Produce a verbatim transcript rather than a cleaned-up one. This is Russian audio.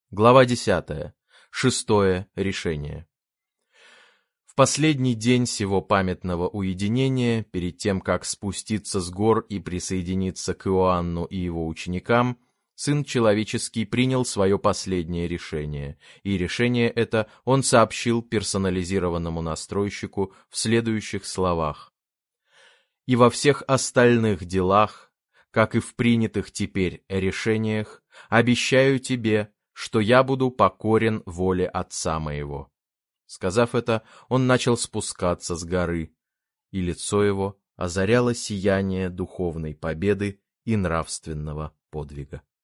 Глава десятая. Шестое решение. В последний день сего памятного уединения, перед тем, как спуститься с гор и присоединиться к Иоанну и его ученикам, Сын Человеческий принял свое последнее решение, и решение это он сообщил персонализированному настройщику в следующих словах. «И во всех остальных делах, как и в принятых теперь решениях, обещаю тебе, что я буду покорен воле Отца моего». Сказав это, он начал спускаться с горы, и лицо его озаряло сияние духовной победы и нравственного подвига.